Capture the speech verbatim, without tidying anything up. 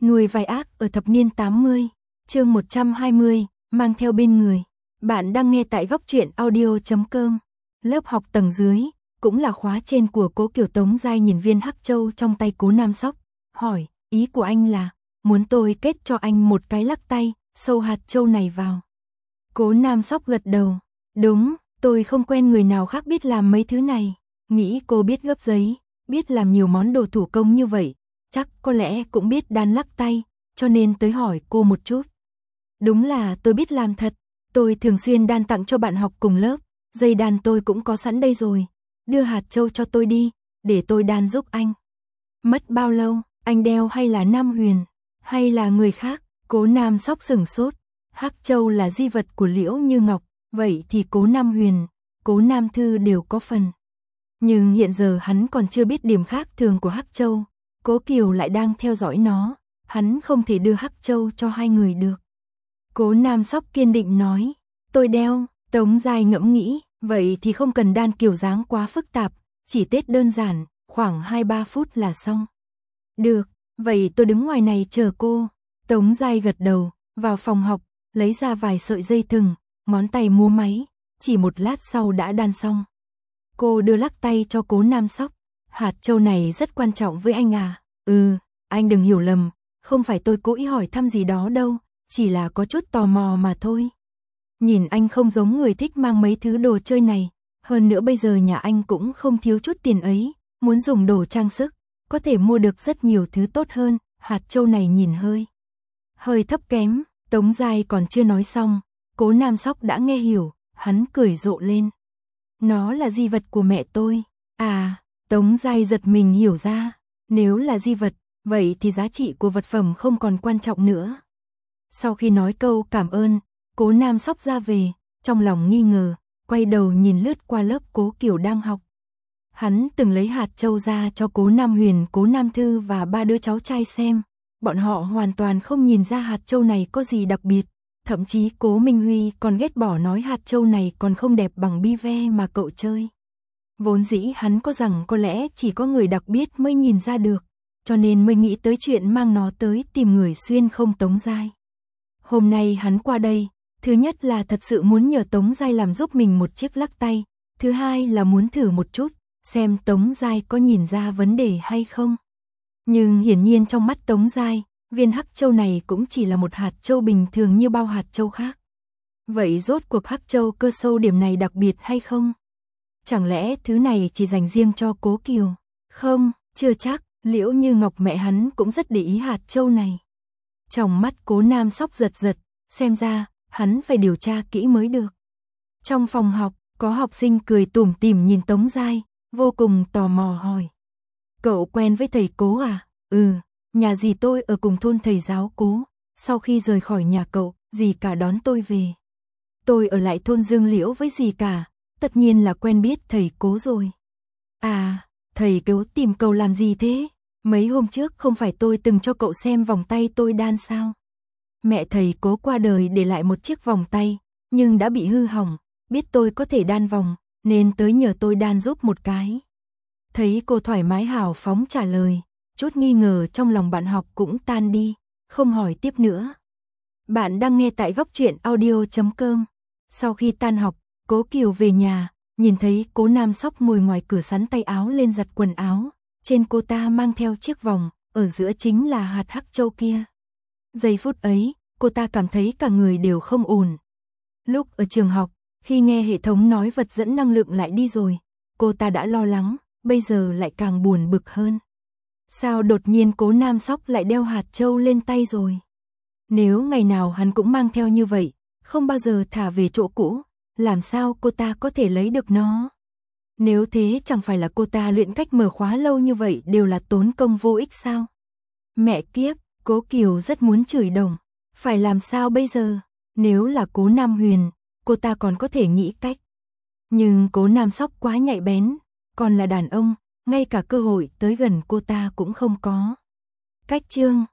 Nuôi vai ác ở thập niên tám mươi, chương một trăm hai mươi, mang theo bên người. Bạn đang nghe tại góc truyện audio chấm com. Lớp học tầng dưới, cũng là khóa trên của Cố Kiều. Tống Giai nhìn viên hắc châu trong tay Cố Nam Sóc, hỏi, ý của anh là, muốn tôi kết cho anh một cái lắc tay, sâu hạt châu này vào. Cố Nam Sóc gật đầu, đúng, tôi không quen người nào khác biết làm mấy thứ này, nghĩ cô biết gấp giấy, biết làm nhiều món đồ thủ công như vậy. Chắc có lẽ cũng biết đan lắc tay, cho nên tới hỏi cô một chút. Đúng là tôi biết làm thật, tôi thường xuyên đan tặng cho bạn học cùng lớp, dây đan tôi cũng có sẵn đây rồi, đưa hạt châu cho tôi đi, để tôi đan giúp anh. Mất bao lâu, anh đeo hay là Nam Huyền, hay là người khác? Cố Nam Sóc sửng sốt, hắc châu là di vật của Liễu Như Ngọc, vậy thì Cố Nam Huyền, Cố Nam Thư đều có phần. Nhưng hiện giờ hắn còn chưa biết điểm khác thường của hắc châu. Cố Kiều lại đang theo dõi nó, hắn không thể đưa hắc châu cho hai người được. Cố Nam Sóc kiên định nói, tôi đeo. Tống Giai ngẫm nghĩ, vậy thì không cần đan kiểu dáng quá phức tạp, chỉ tết đơn giản, khoảng hai ba phút là xong. Được, vậy tôi đứng ngoài này chờ cô. Tống Giai gật đầu, vào phòng học, lấy ra vài sợi dây thừng, ngón tay múa máy, chỉ một lát sau đã đan xong. Cô đưa lắc tay cho Cố Nam Sóc. Hạt châu này rất quan trọng với anh à? Ừ, anh đừng hiểu lầm, không phải tôi cố ý hỏi thăm gì đó đâu, chỉ là có chút tò mò mà thôi. Nhìn anh không giống người thích mang mấy thứ đồ chơi này, hơn nữa bây giờ nhà anh cũng không thiếu chút tiền ấy, muốn dùng đồ trang sức, có thể mua được rất nhiều thứ tốt hơn, hạt châu này nhìn hơi, hơi thấp kém. Tống Giai còn chưa nói xong, Cố Nam Sóc đã nghe hiểu, hắn cười rộ lên. Nó là di vật của mẹ tôi, à... Tống Giai giật mình hiểu ra, nếu là di vật, vậy thì giá trị của vật phẩm không còn quan trọng nữa. Sau khi nói câu cảm ơn, Cố Nam Sóc ra về, trong lòng nghi ngờ, quay đầu nhìn lướt qua lớp Cố Kiều đang học. Hắn từng lấy hạt châu ra cho Cố Nam Huyền, Cố Nam Thư và ba đứa cháu trai xem, bọn họ hoàn toàn không nhìn ra hạt châu này có gì đặc biệt, thậm chí Cố Minh Huy còn ghét bỏ nói hạt châu này còn không đẹp bằng bi ve mà cậu chơi. Vốn dĩ hắn có rằng có lẽ chỉ có người đặc biệt mới nhìn ra được, cho nên mới nghĩ tới chuyện mang nó tới tìm người xuyên không Tống Giai. Hôm nay hắn qua đây, thứ nhất là thật sự muốn nhờ Tống Giai làm giúp mình một chiếc lắc tay, thứ hai là muốn thử một chút, xem Tống Giai có nhìn ra vấn đề hay không. Nhưng hiển nhiên trong mắt Tống Giai, viên hắc châu này cũng chỉ là một hạt châu bình thường như bao hạt châu khác. Vậy rốt cuộc hắc châu cơ sâu điểm này đặc biệt hay không? Chẳng lẽ thứ này chỉ dành riêng cho Cố Kiều? Không, chưa chắc, Liễu Như Ngọc mẹ hắn cũng rất để ý hạt châu này. Trong mắt Cố Nam Sóc giật giật, xem ra, hắn phải điều tra kỹ mới được. Trong phòng học, có học sinh cười tủm tỉm nhìn Tống Giai, vô cùng tò mò hỏi. Cậu quen với thầy Cố à? Ừ, nhà dì tôi ở cùng thôn thầy giáo Cố, sau khi rời khỏi nhà cậu, dì cả đón tôi về. Tôi ở lại thôn Dương Liễu với dì cả. Tất nhiên là quen biết thầy Cố rồi. À, thầy Cố tìm cậu làm gì thế? Mấy hôm trước không phải tôi từng cho cậu xem vòng tay tôi đan sao? Mẹ thầy Cố qua đời để lại một chiếc vòng tay, nhưng đã bị hư hỏng, biết tôi có thể đan vòng, nên tới nhờ tôi đan giúp một cái. Thấy cô thoải mái hào phóng trả lời, chút nghi ngờ trong lòng bạn học cũng tan đi, không hỏi tiếp nữa. Bạn đang nghe tại góc truyện audio chấm com. Sau khi tan học, Cố Kiều về nhà, nhìn thấy Cố Nam Sóc ngồi ngoài cửa sắn tay áo lên giặt quần áo, trên cô ta mang theo chiếc vòng, ở giữa chính là hạt hắc châu kia. Giây phút ấy, cô ta cảm thấy cả người đều không ổn. Lúc ở trường học, khi nghe hệ thống nói vật dẫn năng lượng lại đi rồi, cô ta đã lo lắng, bây giờ lại càng buồn bực hơn. Sao đột nhiên Cố Nam Sóc lại đeo hạt châu lên tay rồi? Nếu ngày nào hắn cũng mang theo như vậy, không bao giờ thả về chỗ cũ, làm sao cô ta có thể lấy được nó? Nếu thế chẳng phải là cô ta luyện cách mở khóa lâu như vậy đều là tốn công vô ích sao? Mẹ kiếp, Cố Kiều rất muốn chửi đồng. Phải làm sao bây giờ? Nếu là Cố Nam Huyền, cô ta còn có thể nghĩ cách. Nhưng Cố Nam Sóc quá nhạy bén, còn là đàn ông, ngay cả cơ hội tới gần cô ta cũng không có. Cách chương